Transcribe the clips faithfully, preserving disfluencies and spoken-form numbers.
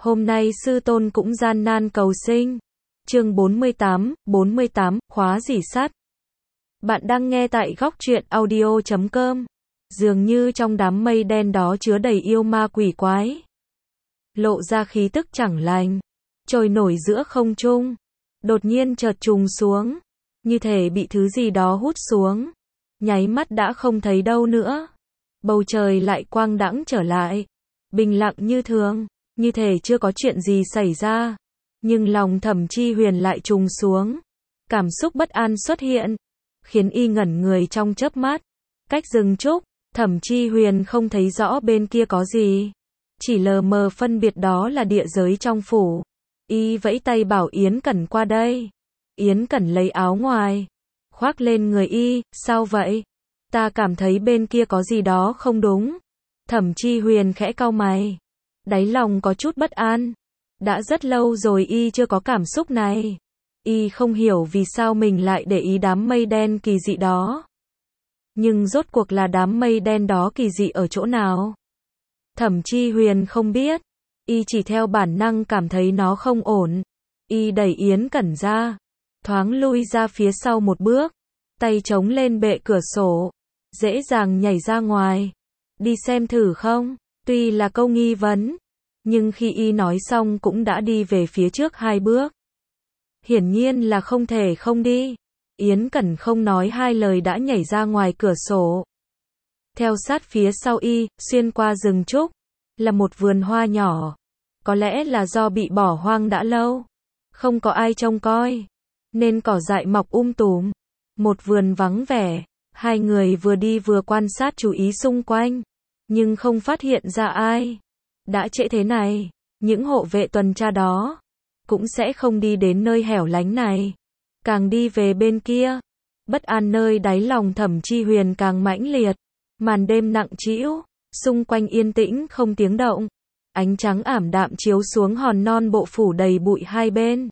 Hôm nay sư tôn cũng gian nan cầu sinh. Chương bốn mươi tám, bốn mươi tám, khóa rỉ sắt. Bạn đang nghe tại góc truyện audio chấm com. Dường như trong đám mây đen đó chứa đầy yêu ma quỷ quái. Lộ ra khí tức chẳng lành, trôi nổi giữa không trung, đột nhiên chợt trùng xuống, như thể bị thứ gì đó hút xuống, nháy mắt đã không thấy đâu nữa. Bầu trời lại quang đãng trở lại, bình lặng như thường, như thể chưa có chuyện gì xảy ra. Nhưng lòng Thẩm Chi Huyền lại trùng xuống, cảm xúc bất an xuất hiện, khiến y ngẩn người trong chớp mắt. Cách rừng trúc, Thẩm Chi Huyền không thấy rõ bên kia có gì, chỉ lờ mờ phân biệt đó là địa giới trong phủ. Y vẫy tay bảo Yến Cẩn qua đây. Yến Cẩn lấy áo ngoài, khoác lên người y. Sao vậy? Ta cảm thấy bên kia có gì đó không đúng. Thẩm Chi Huyền khẽ cau mày, đáy lòng có chút bất an. Đã rất lâu rồi y chưa có cảm xúc này. Y không hiểu vì sao mình lại để ý đám mây đen kỳ dị đó. Nhưng rốt cuộc là đám mây đen đó kỳ dị ở chỗ nào? Thẩm Chi Huyền không biết. Y chỉ theo bản năng cảm thấy nó không ổn. Y đẩy Yến Cẩn ra, thoáng lui ra phía sau một bước, tay chống lên bệ cửa sổ, dễ dàng nhảy ra ngoài. Đi xem thử không? Tuy là câu nghi vấn, nhưng khi y nói xong cũng đã đi về phía trước hai bước. Hiển nhiên là không thể không đi. Yến Cẩn không nói hai lời đã nhảy ra ngoài cửa sổ. Theo sát phía sau y, xuyên qua rừng trúc, là một vườn hoa nhỏ. Có lẽ là do bị bỏ hoang đã lâu, không có ai trông coi, nên cỏ dại mọc um tùm. Một vườn vắng vẻ, hai người vừa đi vừa quan sát chú ý xung quanh, nhưng không phát hiện ra ai. Đã trễ thế này, những hộ vệ tuần tra đó cũng sẽ không đi đến nơi hẻo lánh này. Càng đi về bên kia, bất an nơi đáy lòng Thẩm Chi Huyền càng mãnh liệt. Màn đêm nặng trĩu, xung quanh yên tĩnh không tiếng động. Ánh trắng ảm đạm chiếu xuống hòn non bộ phủ đầy bụi hai bên.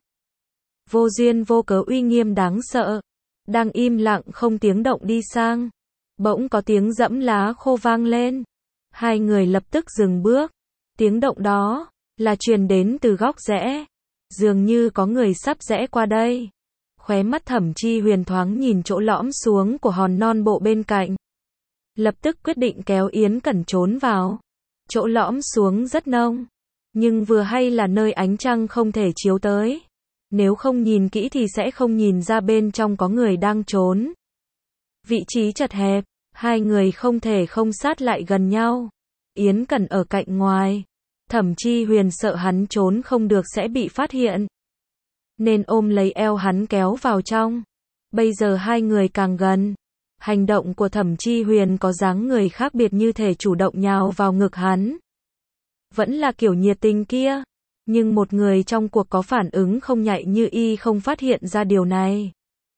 Vô duyên vô cớ uy nghiêm đáng sợ. Đang im lặng không tiếng động đi sang, bỗng có tiếng dẫm lá khô vang lên. Hai người lập tức dừng bước. Tiếng động đó là truyền đến từ góc rẽ. Dường như có người sắp rẽ qua đây. Khóe mắt Thẩm Chi Huyền thoáng nhìn chỗ lõm xuống của hòn non bộ bên cạnh. Lập tức quyết định kéo Yến Cẩn trốn vào. Chỗ lõm xuống rất nông, nhưng vừa hay là nơi ánh trăng không thể chiếu tới. Nếu không nhìn kỹ thì sẽ không nhìn ra bên trong có người đang trốn. Vị trí chật hẹp, hai người không thể không sát lại gần nhau. Yến Cẩn ở cạnh ngoài. Thẩm Chi Huyền sợ hắn trốn không được sẽ bị phát hiện, nên ôm lấy eo hắn kéo vào trong. Bây giờ hai người càng gần, hành động của Thẩm Chi Huyền có dáng người khác biệt, như thể chủ động nhào vào ngực hắn. Vẫn là kiểu nhiệt tình kia, nhưng một người trong cuộc có phản ứng không nhạy như y không phát hiện ra điều này.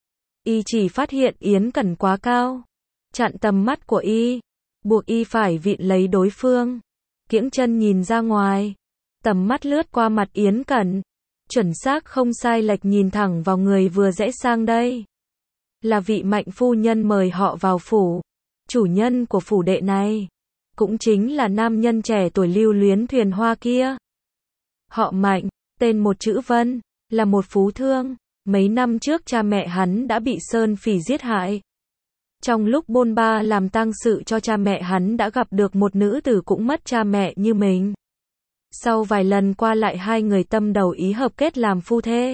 Y chỉ phát hiện Yến Cẩn quá cao, chặn tầm mắt của y, buộc y phải vịn lấy đối phương. Kiễng chân nhìn ra ngoài, tầm mắt lướt qua mặt Yến Cẩn, chuẩn xác không sai lệch nhìn thẳng vào người vừa rẽ sang đây. Là vị Mạnh phu nhân mời họ vào phủ. Chủ nhân của phủ đệ này cũng chính là nam nhân trẻ tuổi lưu luyến thuyền hoa kia. Họ Mạnh, tên một chữ Vân, là một phú thương. Mấy năm trước cha mẹ hắn đã bị sơn phỉ giết hại. Trong lúc bôn ba làm tang sự cho cha mẹ, hắn đã gặp được một nữ tử cũng mất cha mẹ như mình. Sau vài lần qua lại, hai người tâm đầu ý hợp kết làm phu thê.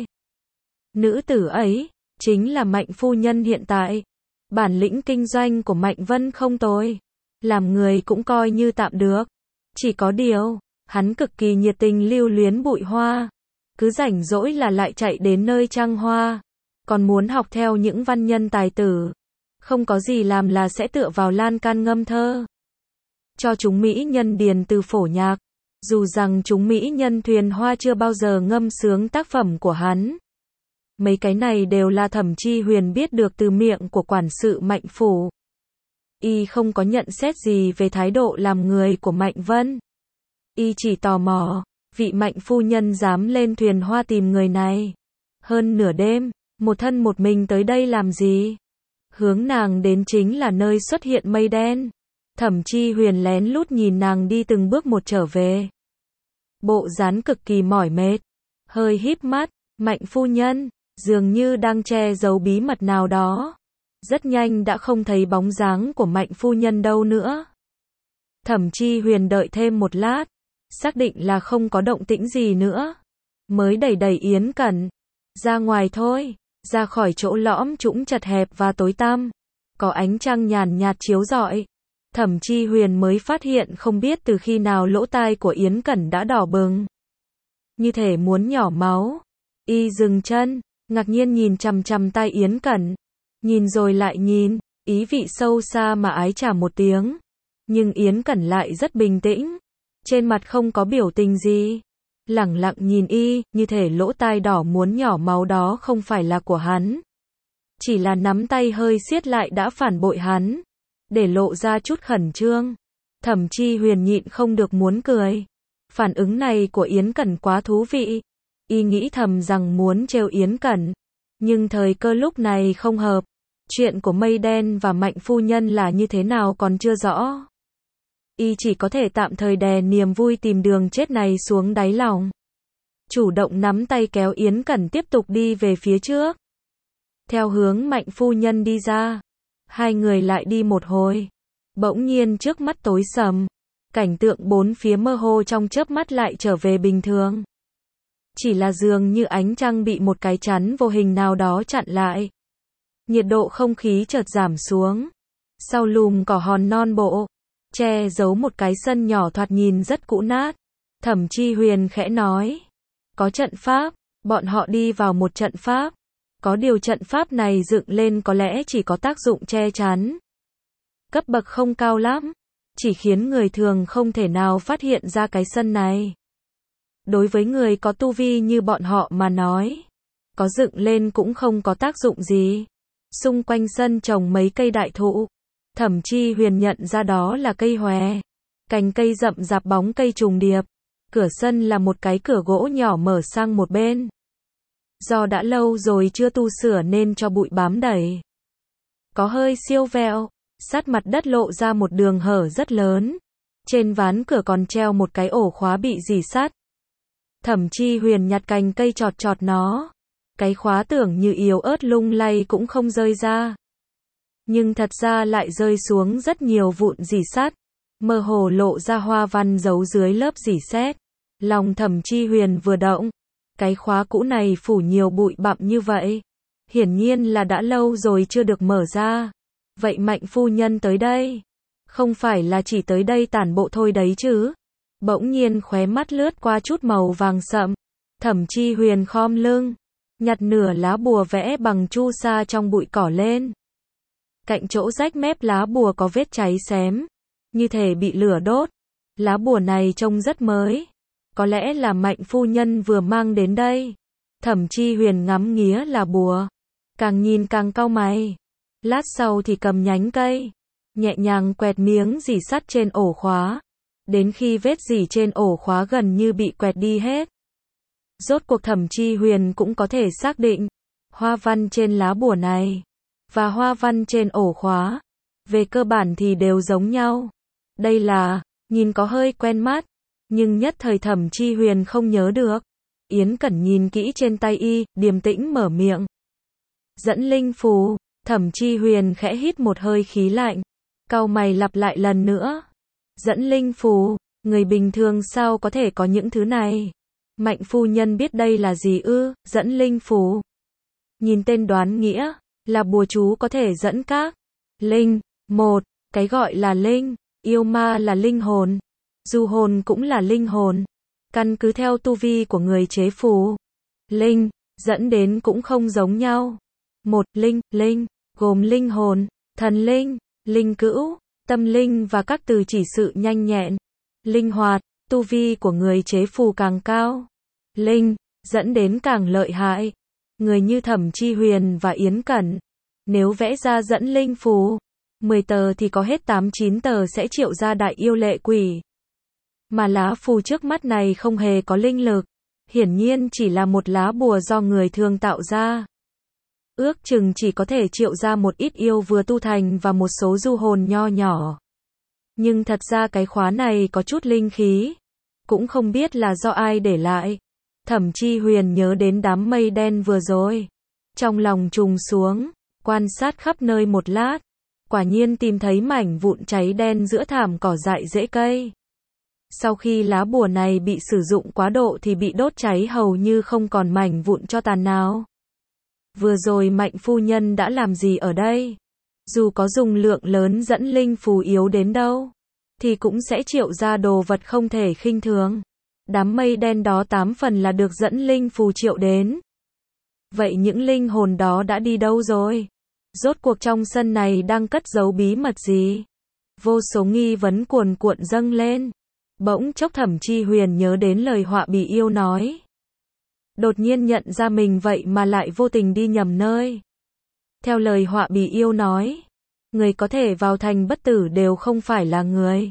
Nữ tử ấy chính là Mạnh phu nhân hiện tại. Bản lĩnh kinh doanh của Mạnh Vân không tồi, làm người cũng coi như tạm được. Chỉ có điều, hắn cực kỳ nhiệt tình lưu luyến bụi hoa, cứ rảnh rỗi là lại chạy đến nơi trăng hoa, còn muốn học theo những văn nhân tài tử. Không có gì làm là sẽ tựa vào lan can ngâm thơ cho chúng mỹ nhân điền từ phổ nhạc. Dù rằng chúng mỹ nhân thuyền hoa chưa bao giờ ngâm sướng tác phẩm của hắn. Mấy cái này đều là Thẩm Chi Huyền biết được từ miệng của quản sự Mạnh phủ. Y không có nhận xét gì về thái độ làm người của Mạnh Vân. Y chỉ tò mò, vị Mạnh phu nhân dám lên thuyền hoa tìm người này. Hơn nửa đêm, một thân một mình tới đây làm gì? Hướng nàng đến chính là nơi xuất hiện mây đen. Thẩm Chi Huyền lén lút nhìn nàng đi từng bước một trở về. bộ dáng cực kỳ mỏi mệt, hơi híp mắt, Mạnh phu nhân, dường như đang che giấu bí mật nào đó. Rất nhanh đã không thấy bóng dáng của Mạnh phu nhân đâu nữa. Thẩm Chi Huyền đợi thêm một lát, xác định là không có động tĩnh gì nữa, mới đẩy đẩy Yến Cẩn ra ngoài thôi, ra khỏi chỗ lõm trũng chật hẹp và tối tăm, có ánh trăng nhàn nhạt chiếu rọi. Thẩm Chi Huyền mới phát hiện không biết từ khi nào lỗ tai của Yến Cẩn đã đỏ bừng, như thể muốn nhỏ máu. Y dừng chân, ngạc nhiên nhìn chằm chằm tai Yến Cẩn, nhìn rồi lại nhìn, ý vị sâu xa mà ái chà một tiếng. Nhưng Yến Cẩn lại rất bình tĩnh, trên mặt không có biểu tình gì, lẳng lặng nhìn y, như thể lỗ tai đỏ muốn nhỏ máu đó không phải là của hắn, chỉ là nắm tay hơi siết lại đã phản bội hắn, để lộ ra chút khẩn trương. Thẩm Chi Huyền nhịn không được muốn cười. Phản ứng này của Yến Cẩn quá thú vị. Y nghĩ thầm rằng muốn trêu Yến Cẩn, nhưng thời cơ lúc này không hợp. Chuyện của Mây Đen và Mạnh phu nhân là như thế nào còn chưa rõ. Y chỉ có thể tạm thời đè niềm vui tìm đường chết này xuống đáy lòng, chủ động nắm tay kéo Yến Cẩn tiếp tục đi về phía trước, theo hướng Mạnh phu nhân đi ra. Hai người lại đi một hồi, bỗng nhiên trước mắt tối sầm, cảnh tượng bốn phía mơ hồ trong chớp mắt lại trở về bình thường. Chỉ là dường như ánh trăng bị một cái chắn vô hình nào đó chặn lại. Nhiệt độ không khí chợt giảm xuống. Sau lùm cỏ hòn non bộ, che giấu một cái sân nhỏ thoạt nhìn rất cũ nát. Thẩm Chi Huyền khẽ nói, có trận pháp, bọn họ đi vào một trận pháp. Có điều trận pháp này dựng lên có lẽ chỉ có tác dụng che chắn, cấp bậc không cao lắm, chỉ khiến người thường không thể nào phát hiện ra cái sân này. Đối với người có tu vi như bọn họ mà nói, có dựng lên cũng không có tác dụng gì. Xung quanh sân trồng mấy cây đại thụ, Thẩm Chi Huyền nhận ra đó là cây hòe, cành cây rậm rạp bóng cây trùng điệp. Cửa sân là một cái cửa gỗ nhỏ mở sang một bên. Do đã lâu rồi chưa tu sửa nên cho bụi bám đầy, có hơi siêu vẹo, sát mặt đất lộ ra một đường hở rất lớn. Trên ván cửa còn treo một cái ổ khóa bị rỉ sắt. Thẩm Chi Huyền nhặt cành cây chọt chọt nó, cái khóa tưởng như yếu ớt lung lay cũng không rơi ra, nhưng thật ra lại rơi xuống rất nhiều vụn rỉ sắt, mơ hồ lộ ra hoa văn giấu dưới lớp rỉ sét. Lòng Thẩm Chi Huyền vừa động, cái khóa cũ này phủ nhiều bụi bặm như vậy, hiển nhiên là đã lâu rồi chưa được mở ra. Vậy Mạnh phu nhân tới đây, không phải là chỉ tới đây tản bộ thôi đấy chứ? Bỗng nhiên khóe mắt lướt qua chút màu vàng sậm. Thẩm Chi Huyền khom lưng, nhặt nửa lá bùa vẽ bằng chu sa trong bụi cỏ lên. Cạnh chỗ rách mép lá bùa có vết cháy xém, như thể bị lửa đốt. Lá bùa này trông rất mới, có lẽ là Mạnh phu nhân vừa mang đến đây. Thẩm Chi Huyền ngắm nghía là bùa, càng nhìn càng cau mày. Lát sau thì cầm nhánh cây, nhẹ nhàng quẹt miếng rỉ sắt trên ổ khóa, đến khi vết rỉ trên ổ khóa gần như bị quẹt đi hết. Rốt cuộc Thẩm Chi Huyền cũng có thể xác định, hoa văn trên lá bùa này, và hoa văn trên ổ khóa, về cơ bản thì đều giống nhau. Đây là, nhìn có hơi quen mắt, nhưng nhất thời Thẩm Chi Huyền không nhớ được. Yến Cẩn nhìn kỹ trên tay y, điềm tĩnh mở miệng. Dẫn linh phù. Thẩm Chi Huyền khẽ hít một hơi khí lạnh, cau mày lặp lại lần nữa. Dẫn linh phù, người bình thường sao có thể có những thứ này? Mạnh phu nhân biết đây là gì ư? Dẫn linh phù. Nhìn tên đoán nghĩa, là bùa chú có thể dẫn các linh. Một, cái gọi là linh, yêu ma là linh hồn, du hồn cũng là linh hồn. Căn cứ theo tu vi của người chế phù, linh, dẫn đến cũng không giống nhau. Một, linh, linh, gồm linh hồn, thần linh, linh cữu, tâm linh và các từ chỉ sự nhanh nhẹn, linh hoạt. Tu vi của người chế phù càng cao, linh, dẫn đến càng lợi hại. Người như Thẩm Chi Huyền và Yến Cẩn, nếu vẽ ra dẫn linh phù, mười tờ thì có hết tám chín tờ sẽ triệu ra đại yêu lệ quỷ. Mà lá phù trước mắt này không hề có linh lực, hiển nhiên chỉ là một lá bùa do người thường tạo ra. Ước chừng chỉ có thể triệu ra một ít yêu vừa tu thành và một số du hồn nho nhỏ. Nhưng thật ra cái khóa này có chút linh khí. cũng không biết là do ai để lại. Thẩm Chi Huyền nhớ đến đám mây đen vừa rồi. Trong lòng trùng xuống, quan sát khắp nơi một lát. Quả nhiên tìm thấy mảnh vụn cháy đen giữa thảm cỏ dại rễ cây. Sau khi lá bùa này bị sử dụng quá độ thì bị đốt cháy hầu như không còn mảnh vụn cho tàn nào. Vừa rồi Mạnh phu nhân đã làm gì ở đây? Dù có dùng lượng lớn dẫn linh phù yếu đến đâu, thì cũng sẽ triệu ra đồ vật không thể khinh thường. Đám mây đen đó tám phần là được dẫn linh phù triệu đến. Vậy những linh hồn đó đã đi đâu rồi? Rốt cuộc trong sân này đang cất giấu bí mật gì? Vô số nghi vấn cuồn cuộn dâng lên. Bỗng chốc Thẩm Chi Huyền nhớ đến lời Họa Bì Yêu nói. Đột nhiên nhận ra mình vậy mà lại vô tình đi nhầm nơi. Theo lời Họa Bì Yêu nói, người có thể vào thành bất tử đều không phải là người.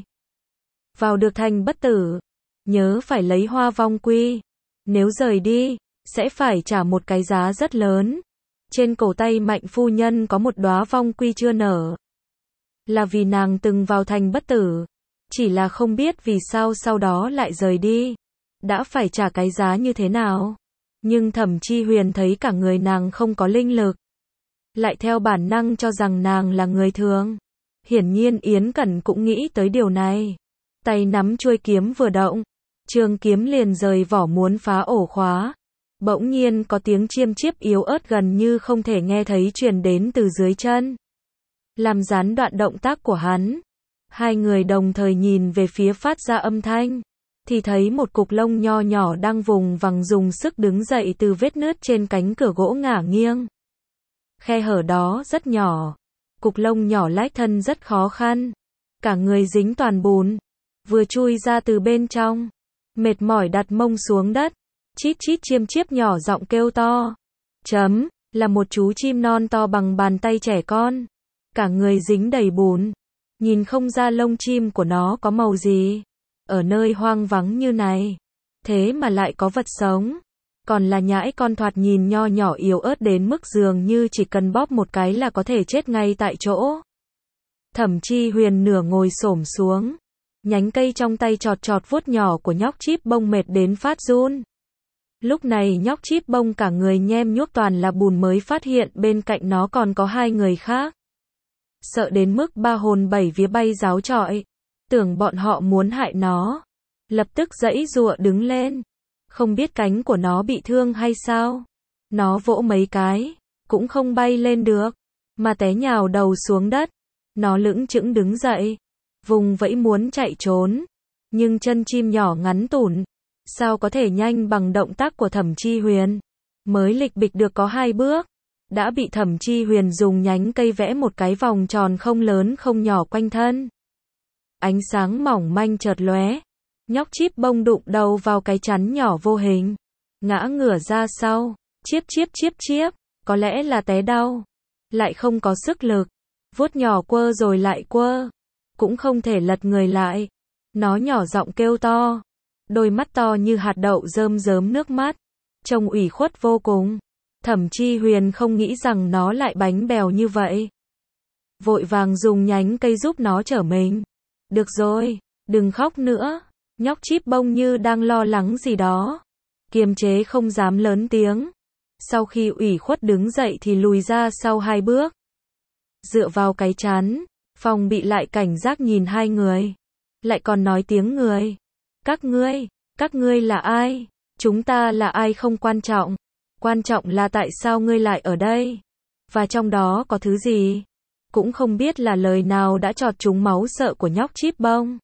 Vào được thành bất tử, nhớ phải lấy hoa vong quy. Nếu rời đi, sẽ phải trả một cái giá rất lớn. Trên cổ tay Mạnh phu nhân có một đóa vong quy chưa nở. Là vì nàng từng vào thành bất tử. Chỉ là không biết vì sao sau đó lại rời đi. Đã phải trả cái giá như thế nào. Nhưng Thẩm Chi Huyền thấy cả người nàng không có linh lực. Lại theo bản năng cho rằng nàng là người thường. Hiển nhiên Yến Cẩn cũng nghĩ tới điều này. Tay nắm chuôi kiếm vừa động, trường kiếm liền rời vỏ muốn phá ổ khóa. Bỗng nhiên có tiếng chiêm chiếp yếu ớt gần như không thể nghe thấy truyền đến từ dưới chân. Làm gián đoạn động tác của hắn. Hai người đồng thời nhìn về phía phát ra âm thanh. Thì thấy một cục lông nho nhỏ đang vùng vằng dùng sức đứng dậy từ vết nứt trên cánh cửa gỗ ngả nghiêng. Khe hở đó rất nhỏ. Cục lông nhỏ lách thân rất khó khăn. Cả người dính toàn bùn. Vừa chui ra từ bên trong. Mệt mỏi đặt mông xuống đất. Chít chít chiêm chiếp nhỏ giọng kêu to. Chấm, là một chú chim non to bằng bàn tay trẻ con. Cả người dính đầy bùn. Nhìn không ra lông chim của nó có màu gì. Ở nơi hoang vắng như này. Thế mà lại có vật sống. Còn là nhãi con thoạt nhìn nho nhỏ yếu ớt đến mức dường như chỉ cần bóp một cái là có thể chết ngay tại chỗ. Thẩm Chi Huyền nửa ngồi xổm xuống. Nhánh cây trong tay chọt chọt vuốt nhỏ của nhóc Chíp Bông mệt đến phát run. Lúc này nhóc Chíp Bông cả người nhem nhuốc toàn là bùn mới phát hiện bên cạnh nó còn có hai người khác. Sợ đến mức ba hồn bảy vía bay ráo trọi. Tưởng bọn họ muốn hại nó. Lập tức giãy giụa đứng lên. Không biết cánh của nó bị thương hay sao. Nó vỗ mấy cái. Cũng không bay lên được. Mà té nhào đầu xuống đất. Nó lững chững đứng dậy. Vùng vẫy muốn chạy trốn. Nhưng chân chim nhỏ ngắn tủn. Sao có thể nhanh bằng động tác của Thẩm Chi Huyền. Mới lịch bịch được có hai bước. Đã bị Thẩm Chi Huyền dùng nhánh cây vẽ một cái vòng tròn không lớn không nhỏ quanh thân. Ánh sáng mỏng manh chợt lóe. Nhóc Chíp Bông đụng đầu vào cái chắn nhỏ vô hình. Ngã ngửa ra sau. Chiếp chiếp chiếp chiếp. Có lẽ là té đau. Lại không có sức lực. Vuốt nhỏ quơ rồi lại quơ. Cũng không thể lật người lại. Nó nhỏ giọng kêu to. Đôi mắt to như hạt đậu rơm rớm nước mắt. Trông ủy khuất vô cùng. Thẩm Chi Huyền không nghĩ rằng nó lại bánh bèo như vậy. Vội vàng dùng nhánh cây giúp nó trở mình. Được rồi, đừng khóc nữa. Nhóc Chíp Bông như đang lo lắng gì đó. Kiềm chế không dám lớn tiếng. Sau khi ủy khuất đứng dậy thì lùi ra sau hai bước. Dựa vào cái chắn, phòng bị lại cảnh giác nhìn hai người. Lại còn nói tiếng người. Các ngươi, các ngươi là ai? Chúng ta là ai không quan trọng. Quan trọng là tại sao ngươi lại ở đây? Và trong đó có thứ gì? Cũng không biết là lời nào đã chọt trúng máu sợ của nhóc Chíp Bông.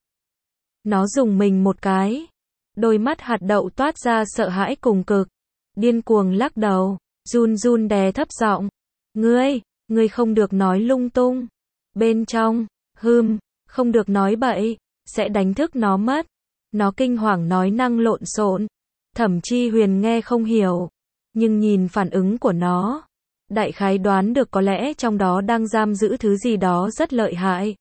Nó dùng mình một cái. Đôi mắt hạt đậu toát ra sợ hãi cùng cực. Điên cuồng lắc đầu. Run run đè thấp giọng. Ngươi, ngươi không được nói lung tung. Bên trong, hừm, không được nói bậy. Sẽ đánh thức nó mất. Nó kinh hoàng nói năng lộn xộn. Thẩm Chi Huyền nghe không hiểu. Nhưng nhìn phản ứng của nó. Đại khái đoán được có lẽ trong đó đang giam giữ thứ gì đó rất lợi hại.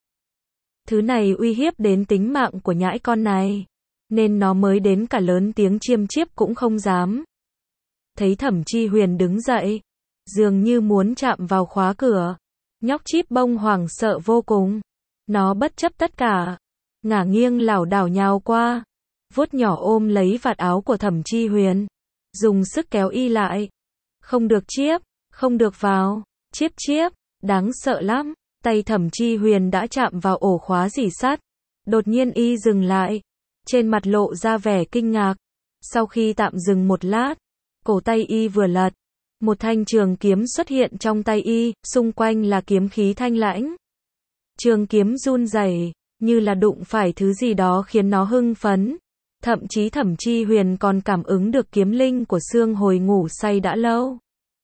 Thứ này uy hiếp đến tính mạng của nhãi con này. Nên nó mới đến cả lớn tiếng chiêm chiếp cũng không dám. Thấy Thẩm Chi Huyền đứng dậy. Dường như muốn chạm vào khóa cửa. Nhóc Chíp Bông hoảng sợ vô cùng. Nó bất chấp tất cả. Ngả nghiêng lảo đảo nhào qua. vuốt nhỏ ôm lấy vạt áo của Thẩm Chi Huyền, dùng sức kéo y lại. Không được chiếp, không được vào, chiếp chiếp, đáng sợ lắm. Tay Thẩm Chi Huyền đã chạm vào ổ khóa rỉ sắt. Đột nhiên y dừng lại, trên mặt lộ ra vẻ kinh ngạc. Sau khi tạm dừng một lát, cổ tay y vừa lật, một thanh trường kiếm xuất hiện trong tay y, xung quanh là kiếm khí thanh lãnh. Trường kiếm run rẩy, như là đụng phải thứ gì đó khiến nó hưng phấn. Thậm chí Thẩm Chi Huyền còn cảm ứng được kiếm linh của Sương Hồi ngủ say đã lâu,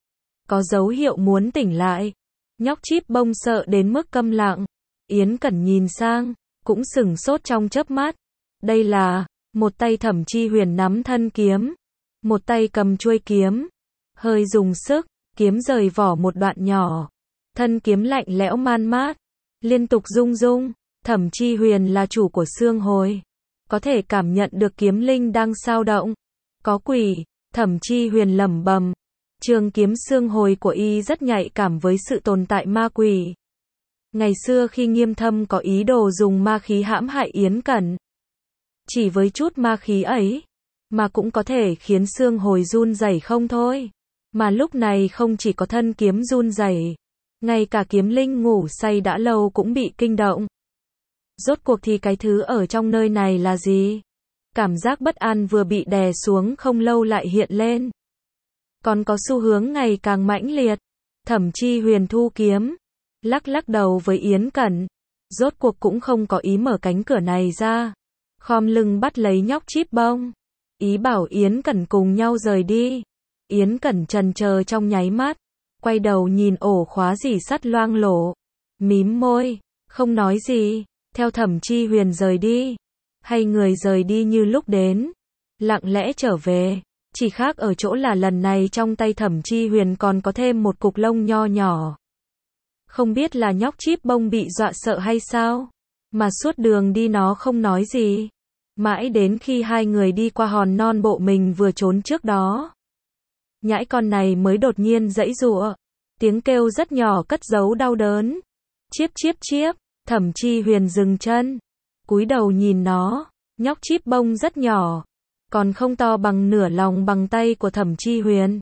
có dấu hiệu muốn tỉnh lại. Nhóc Chíp Bông sợ đến mức câm lặng. Yến Cẩn nhìn sang, cũng sửng sốt trong chớp mắt. Đây là, một tay Thẩm Chi Huyền nắm thân kiếm, một tay cầm chuôi kiếm, hơi dùng sức, kiếm rời vỏ một đoạn nhỏ. Thân kiếm lạnh lẽo man mát, liên tục rung rung. Thẩm Chi Huyền là chủ của Sương Hồi, có thể cảm nhận được kiếm linh đang xao động. Có quỷ, Thẩm Chi Huyền lẩm bẩm. Trường kiếm Sương Hồi của y rất nhạy cảm với sự tồn tại ma quỷ. Ngày xưa khi Nghiêm Thâm có ý đồ dùng ma khí hãm hại Yến Cẩn, chỉ với chút ma khí ấy, mà cũng có thể khiến Sương Hồi run rẩy không thôi. Mà lúc này không chỉ có thân kiếm run rẩy, ngay cả kiếm linh ngủ say đã lâu cũng bị kinh động. Rốt cuộc thì cái thứ ở trong nơi này là gì? Cảm giác bất an vừa bị đè xuống không lâu lại hiện lên, còn có xu hướng ngày càng mãnh liệt. Thẩm Chi Huyền thu kiếm, lắc lắc đầu với Yến Cẩn, rốt cuộc cũng không có ý mở cánh cửa này ra, khom lưng bắt lấy Nhóc Chíp Bông, ý bảo Yến Cẩn cùng nhau rời đi. Yến Cẩn chần chờ trong nháy mắt, quay đầu nhìn ổ khóa rỉ sắt loang lổ, mím môi, không nói gì, theo Thẩm Chi Huyền rời đi. Hay người rời đi như lúc đến, lặng lẽ trở về. Chỉ khác ở chỗ là lần này trong tay Thẩm Chi Huyền còn có thêm một cục lông nho nhỏ. Không biết là Nhóc Chíp Bông bị dọa sợ hay sao, mà suốt đường đi nó không nói gì. Mãi đến khi hai người đi qua hòn non bộ mình vừa trốn trước đó, nhãi con này mới đột nhiên giãy giụa, tiếng kêu rất nhỏ cất giấu đau đớn. Chiếp chiếp chiếp, Thẩm Chi Huyền dừng chân, cúi đầu nhìn nó. Nhóc Chíp Bông rất nhỏ, còn không to bằng nửa lòng bằng tay của Thẩm Chi Huyền.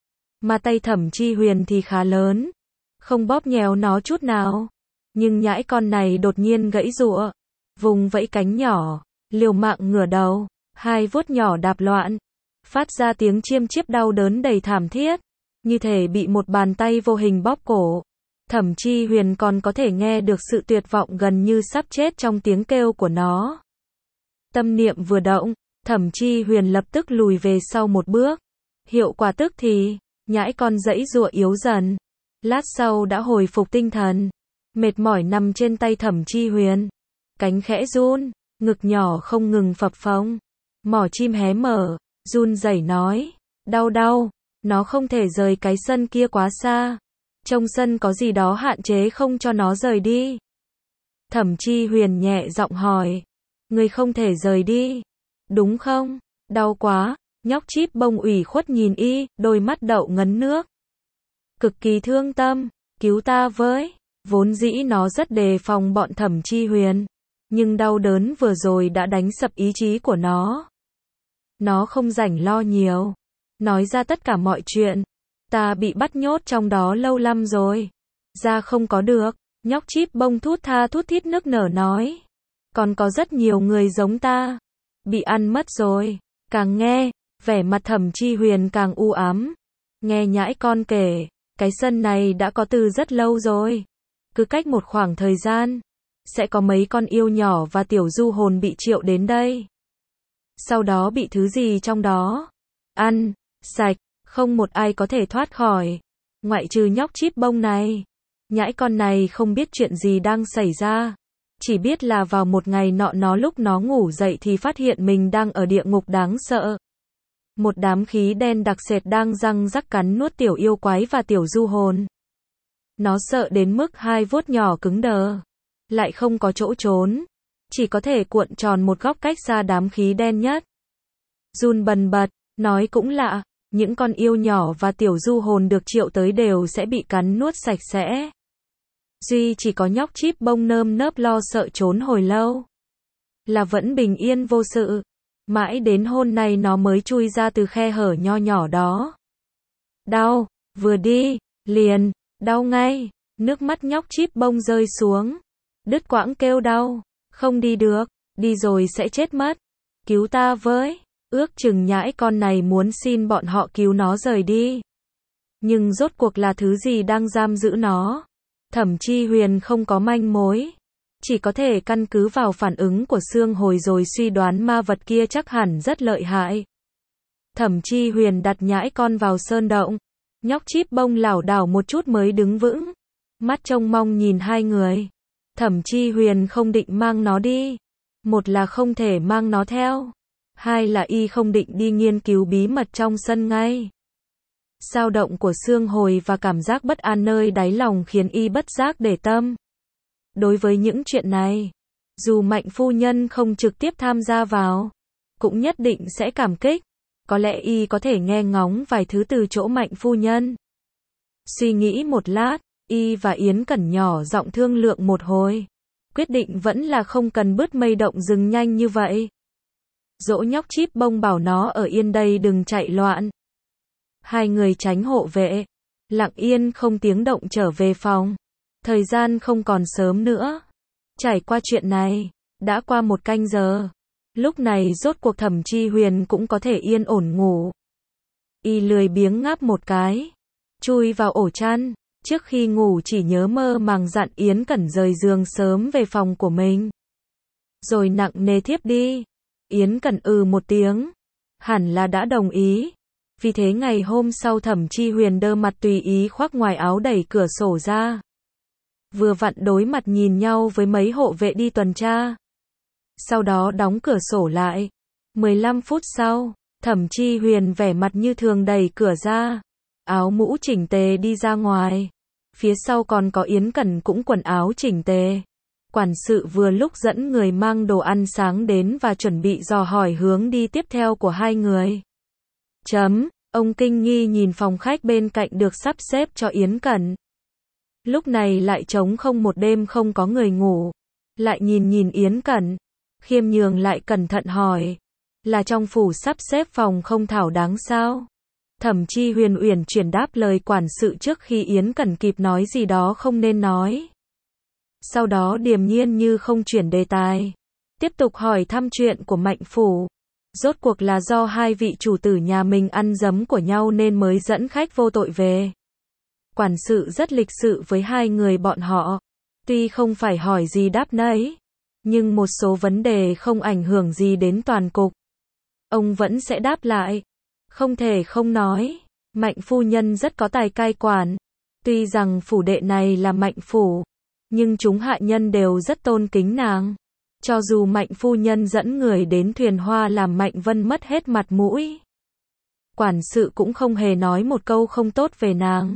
Mà tay Thẩm Chi Huyền thì khá lớn, không bóp nhéo nó chút nào. Nhưng nhãi con này đột nhiên gãy giụa, vùng vẫy cánh nhỏ, liều mạng ngửa đầu, hai vuốt nhỏ đạp loạn, phát ra tiếng chiêm chiếp đau đớn đầy thảm thiết, như thể bị một bàn tay vô hình bóp cổ. Thẩm Chi Huyền còn có thể nghe được sự tuyệt vọng gần như sắp chết trong tiếng kêu của nó. Tâm niệm vừa động, Thẩm Chi Huyền lập tức lùi về sau một bước. Hiệu quả tức thì, nhãi con giãy giụa yếu dần. Lát sau đã hồi phục tinh thần, mệt mỏi nằm trên tay Thẩm Chi Huyền. Cánh khẽ run, ngực nhỏ không ngừng phập phồng. Mỏ chim hé mở, run rẩy nói, đau đau, nó không thể rời cái sân kia quá xa. Trong sân có gì đó hạn chế không cho nó rời đi. Thẩm Chi Huyền nhẹ giọng hỏi, người không thể rời đi, đúng không? Đau quá. Nhóc Chíp Bông ủy khuất nhìn y, đôi mắt đậu ngấn nước. Cực kỳ thương tâm, cứu ta với. Vốn dĩ nó rất đề phòng bọn Thẩm Chi Huyền, nhưng đau đớn vừa rồi đã đánh sập ý chí của nó. Nó không rảnh lo nhiều, nói ra tất cả mọi chuyện. Ta bị bắt nhốt trong đó lâu lắm rồi, ra không có được. Nhóc Chíp Bông thút tha thút thít nức nở nói, còn có rất nhiều người giống ta, bị ăn mất rồi. Càng nghe, vẻ mặt Thẩm Chi Huyền càng u ám. Nghe nhãi con kể, cái sân này đã có từ rất lâu rồi. Cứ cách một khoảng thời gian, sẽ có mấy con yêu nhỏ và tiểu du hồn bị triệu đến đây. Sau đó bị thứ gì trong đó ăn sạch, không một ai có thể thoát khỏi, ngoại trừ Nhóc Chíp Bông này. Nhãi con này không biết chuyện gì đang xảy ra, chỉ biết là vào một ngày nọ nó lúc nó ngủ dậy thì phát hiện mình đang ở địa ngục đáng sợ. Một đám khí đen đặc sệt đang răng rắc cắn nuốt tiểu yêu quái và tiểu du hồn. Nó sợ đến mức hai vuốt nhỏ cứng đờ, lại không có chỗ trốn, chỉ có thể cuộn tròn một góc cách xa đám khí đen nhất. Run bần bật, nói cũng lạ, những con yêu nhỏ và tiểu du hồn được triệu tới đều sẽ bị cắn nuốt sạch sẽ. Duy chỉ có Nhóc Chíp Bông nơm nớp lo sợ trốn hồi lâu, là vẫn bình yên vô sự. Mãi đến hôm nay nó mới chui ra từ khe hở nho nhỏ đó. Đau, vừa đi, liền, đau ngay, nước mắt nhóc Chip bông rơi xuống. Đứt quãng kêu đau, không đi được, đi rồi sẽ chết mất. Cứu ta với, ước chừng nhãi con này muốn xin bọn họ cứu nó rời đi. Nhưng rốt cuộc là thứ gì đang giam giữ nó? Thẩm Chi Huyền không có manh mối. Chỉ có thể căn cứ vào phản ứng của xương hồi rồi suy đoán ma vật kia chắc hẳn rất lợi hại. Thẩm Chi Huyền đặt nhãi con vào sơn động. Nhóc Chip bông lảo đảo một chút mới đứng vững. Mắt trông mong nhìn hai người. Thẩm Chi Huyền không định mang nó đi. Một là không thể mang nó theo. Hai là y không định đi nghiên cứu bí mật trong sân ngay. Dao động của xương hồi và cảm giác bất an nơi đáy lòng khiến y bất giác để tâm. Đối với những chuyện này, dù Mạnh phu nhân không trực tiếp tham gia vào, cũng nhất định sẽ cảm kích. Có lẽ y có thể nghe ngóng vài thứ từ chỗ Mạnh phu nhân. Suy nghĩ một lát, y và Yến Cẩn nhỏ giọng thương lượng một hồi. Quyết định vẫn là không cần bứt mây động rừng nhanh như vậy. Dỗ nhóc Chip bông bảo nó ở yên đây đừng chạy loạn. Hai người tránh hộ vệ, lặng yên không tiếng động trở về phòng. Thời gian không còn sớm nữa. Trải qua chuyện này, đã qua một canh giờ. Lúc này rốt cuộc Thẩm Chi Huyền cũng có thể yên ổn ngủ. Y lười biếng ngáp một cái, chui vào ổ chăn. Trước khi ngủ chỉ nhớ mơ màng dặn Yến Cẩn rời giường sớm về phòng của mình. Rồi nặng nề thiếp đi. Yến Cẩn ừ một tiếng. Hẳn là đã đồng ý. Vì thế ngày hôm sau Thẩm Chi Huyền đơ mặt tùy ý khoác ngoài áo đẩy cửa sổ ra. Vừa vặn đối mặt nhìn nhau với mấy hộ vệ đi tuần tra. Sau đó đóng cửa sổ lại. mười lăm phút sau, Thẩm Chi Huyền vẻ mặt như thường đẩy cửa ra. Áo mũ chỉnh tề đi ra ngoài. Phía sau còn có Yến Cẩn cũng quần áo chỉnh tề. Quản sự vừa lúc dẫn người mang đồ ăn sáng đến và chuẩn bị dò hỏi hướng đi tiếp theo của hai người. Chấm, ông kinh nghi nhìn phòng khách bên cạnh được sắp xếp cho Yến Cẩn. Lúc này lại trống không một đêm không có người ngủ. Lại nhìn nhìn Yến Cẩn. Khiêm nhường lại cẩn thận hỏi. Là trong phủ sắp xếp phòng không thảo đáng sao? Thẩm Chi Huyền uyển chuyển đáp lời quản sự trước khi Yến Cẩn kịp nói gì đó không nên nói. Sau đó điềm nhiên như không chuyển đề tài. Tiếp tục hỏi thăm chuyện của Mạnh phủ. Rốt cuộc là do hai vị chủ tử nhà mình ăn dấm của nhau nên mới dẫn khách vô tội về. Quản sự rất lịch sự với hai người bọn họ. Tuy không phải hỏi gì đáp nấy, nhưng một số vấn đề không ảnh hưởng gì đến toàn cục. Ông vẫn sẽ đáp lại. Không thể không nói, Mạnh phu nhân rất có tài cai quản. Tuy rằng phủ đệ này là Mạnh phủ, nhưng chúng hạ nhân đều rất tôn kính nàng. Cho dù Mạnh phu nhân dẫn người đến Thuyền Hoa làm Mạnh Vân mất hết mặt mũi, quản sự cũng không hề nói một câu không tốt về nàng.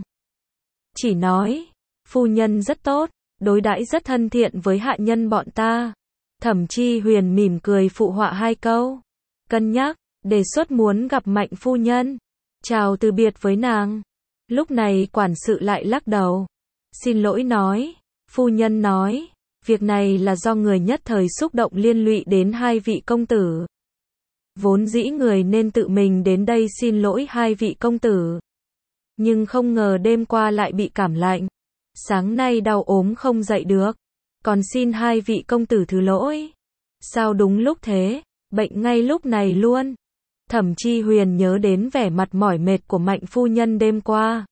Chỉ nói, phu nhân rất tốt, đối đãi rất thân thiện với hạ nhân bọn ta. Thẩm Chi Huyền mỉm cười phụ họa hai câu. Cân nhắc, đề xuất muốn gặp Mạnh phu nhân. Chào từ biệt với nàng. Lúc này quản sự lại lắc đầu. Xin lỗi nói. Phu nhân nói, việc này là do người nhất thời xúc động liên lụy đến hai vị công tử. Vốn dĩ người nên tự mình đến đây xin lỗi hai vị công tử. Nhưng không ngờ đêm qua lại bị cảm lạnh. Sáng nay đau ốm không dậy được. Còn xin hai vị công tử thứ lỗi. Sao đúng lúc thế, bệnh ngay lúc này luôn. Thẩm Chi Huyền nhớ đến vẻ mặt mỏi mệt của Mạnh phu nhân đêm qua.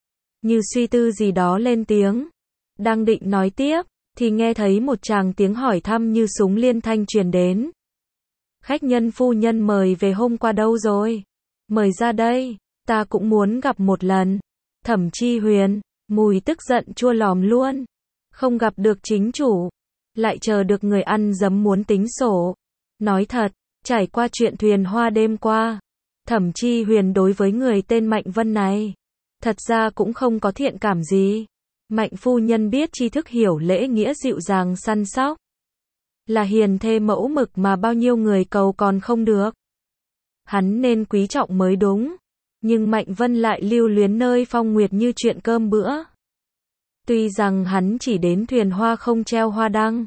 Như suy tư gì đó lên tiếng. Đang định nói tiếp, thì nghe thấy một tràng tiếng hỏi thăm như súng liên thanh truyền đến. Khách nhân phu nhân mời về hôm qua đâu rồi? Mời ra đây, ta cũng muốn gặp một lần. Thẩm Chi Huyền, mùi tức giận chua lòm luôn. Không gặp được chính chủ, lại chờ được người ăn dấm muốn tính sổ. Nói thật, trải qua chuyện Thuyền Hoa đêm qua, Thẩm Chi Huyền đối với người tên Mạnh Vân này, thật ra cũng không có thiện cảm gì. Mạnh phu nhân biết tri thức hiểu lễ nghĩa dịu dàng săn sóc. Là hiền thê mẫu mực mà bao nhiêu người cầu còn không được. Hắn nên quý trọng mới đúng. Nhưng Mạnh Vân lại lưu luyến nơi phong nguyệt như chuyện cơm bữa. Tuy rằng hắn chỉ đến Thuyền Hoa không treo hoa đăng,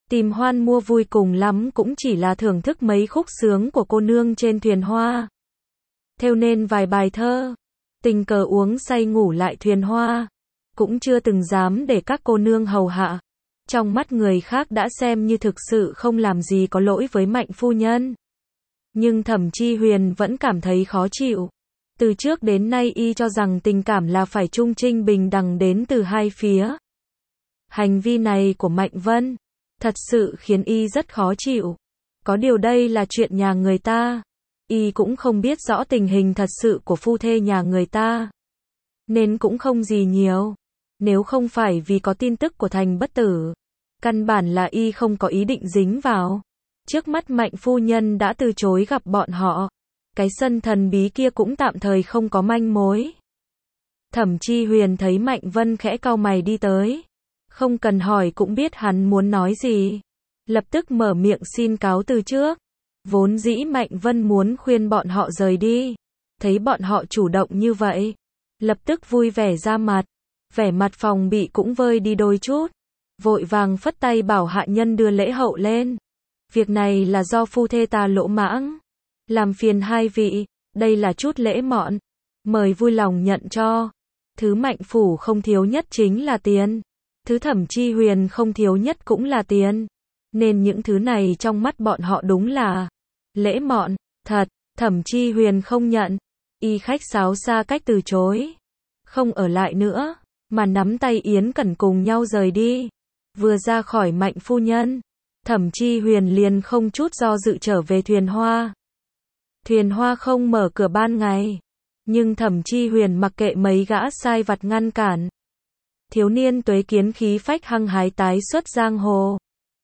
Tìm hoan mua vui cùng lắm cũng chỉ là thưởng thức mấy khúc sướng của cô nương trên thuyền hoa. Thêu nên vài bài thơ, tình cờ uống say ngủ lại thuyền hoa, cũng chưa từng dám để các cô nương hầu hạ. Trong mắt người khác đã xem như thực sự không làm gì có lỗi với Mạnh phu nhân. Nhưng Thẩm Chi Huyền vẫn cảm thấy khó chịu. Từ trước đến nay y cho rằng tình cảm là phải trung trinh bình đẳng đến từ hai phía. Hành vi này của Mạnh Vân thật sự khiến y rất khó chịu. Có điều đây là chuyện nhà người ta. Y cũng không biết rõ tình hình thật sự của phu thê nhà người ta, nên cũng không gì nhiều. Nếu không phải vì có tin tức của Thành Bất Tử, căn bản là y không có ý định dính vào. Trước mắt Mạnh phu nhân đã từ chối gặp bọn họ. Cái sân thần bí kia cũng tạm thời không có manh mối. Thẩm Chi Huyền thấy Mạnh Vân khẽ cau mày đi tới. Không cần hỏi cũng biết hắn muốn nói gì. Lập tức mở miệng xin cáo từ trước. Vốn dĩ Mạnh Vân muốn khuyên bọn họ rời đi. Thấy bọn họ chủ động như vậy, lập tức vui vẻ ra mặt. Vẻ mặt phòng bị cũng vơi đi đôi chút. Vội vàng phất tay bảo hạ nhân đưa lễ hậu lên. Việc này là do phu thê ta lỗ mãng. Làm phiền hai vị, đây là chút lễ mọn. Mời vui lòng nhận cho. Thứ Mạnh phủ không thiếu nhất chính là tiền. Thứ Thẩm Chi Huyền không thiếu nhất cũng là tiền. Nên những thứ này trong mắt bọn họ đúng là lễ mọn. Thật, Thẩm Chi Huyền không nhận. Y khách sáo xa cách từ chối. Không ở lại nữa, mà nắm tay Yến Cẩn cùng nhau rời đi. Vừa ra khỏi Mạnh phu nhân, Thẩm Chi Huyền liền không chút do dự trở về thuyền hoa. Thuyền hoa không mở cửa ban ngày, nhưng Thẩm Chi Huyền mặc kệ mấy gã sai vặt ngăn cản. Thiếu niên tuế kiến khí phách hăng hái tái xuất giang hồ.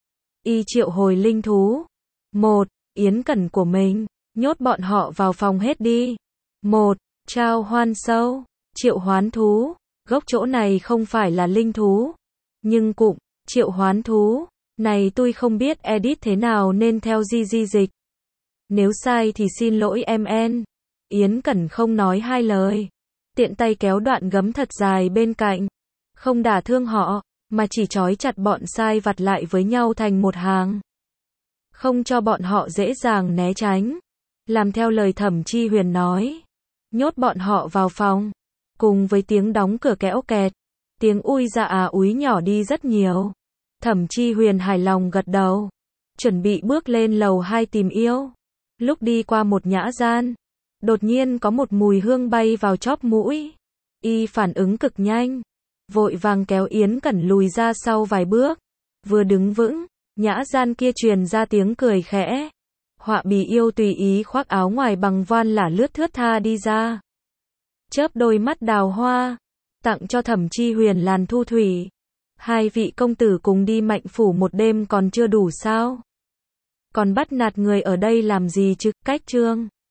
Y triệu hồi linh thú. Một, Yến Cẩn của mình, nhốt bọn họ vào phòng hết đi. Một, trao hoan sâu, triệu hoán thú. Gốc chỗ này không phải là linh thú, nhưng cụm triệu hoán thú này tôi không biết edit thế nào nên theo di di dịch. Nếu sai thì xin lỗi em en. Yến Cẩn không nói hai lời, tiện tay kéo đoạn gấm thật dài bên cạnh, không đả thương họ, mà chỉ trói chặt bọn sai vặt lại với nhau thành một hàng, không cho bọn họ dễ dàng né tránh. Làm theo lời Thẩm Chi Huyền nói, nhốt bọn họ vào phòng, cùng với tiếng đóng cửa kéo kẹt, tiếng ui ra à úi nhỏ đi rất nhiều. Thẩm Chi Huyền hài lòng gật đầu, chuẩn bị bước lên lầu hai tìm yêu. Lúc đi qua một nhã gian, đột nhiên có một mùi hương bay vào chóp mũi. Y phản ứng cực nhanh, vội vàng kéo Yến Cẩn lùi ra sau vài bước. Vừa đứng vững, nhã gian kia truyền ra tiếng cười khẽ. Họa bì yêu tùy ý khoác áo ngoài bằng voan lả lướt thướt tha đi ra. Chớp đôi mắt đào hoa, tặng cho Thẩm Chi Huyền làn thu thủy. Hai vị công tử cùng đi Mạnh phủ một đêm còn chưa đủ sao? Còn bắt nạt người ở đây làm gì chứ? Cách chương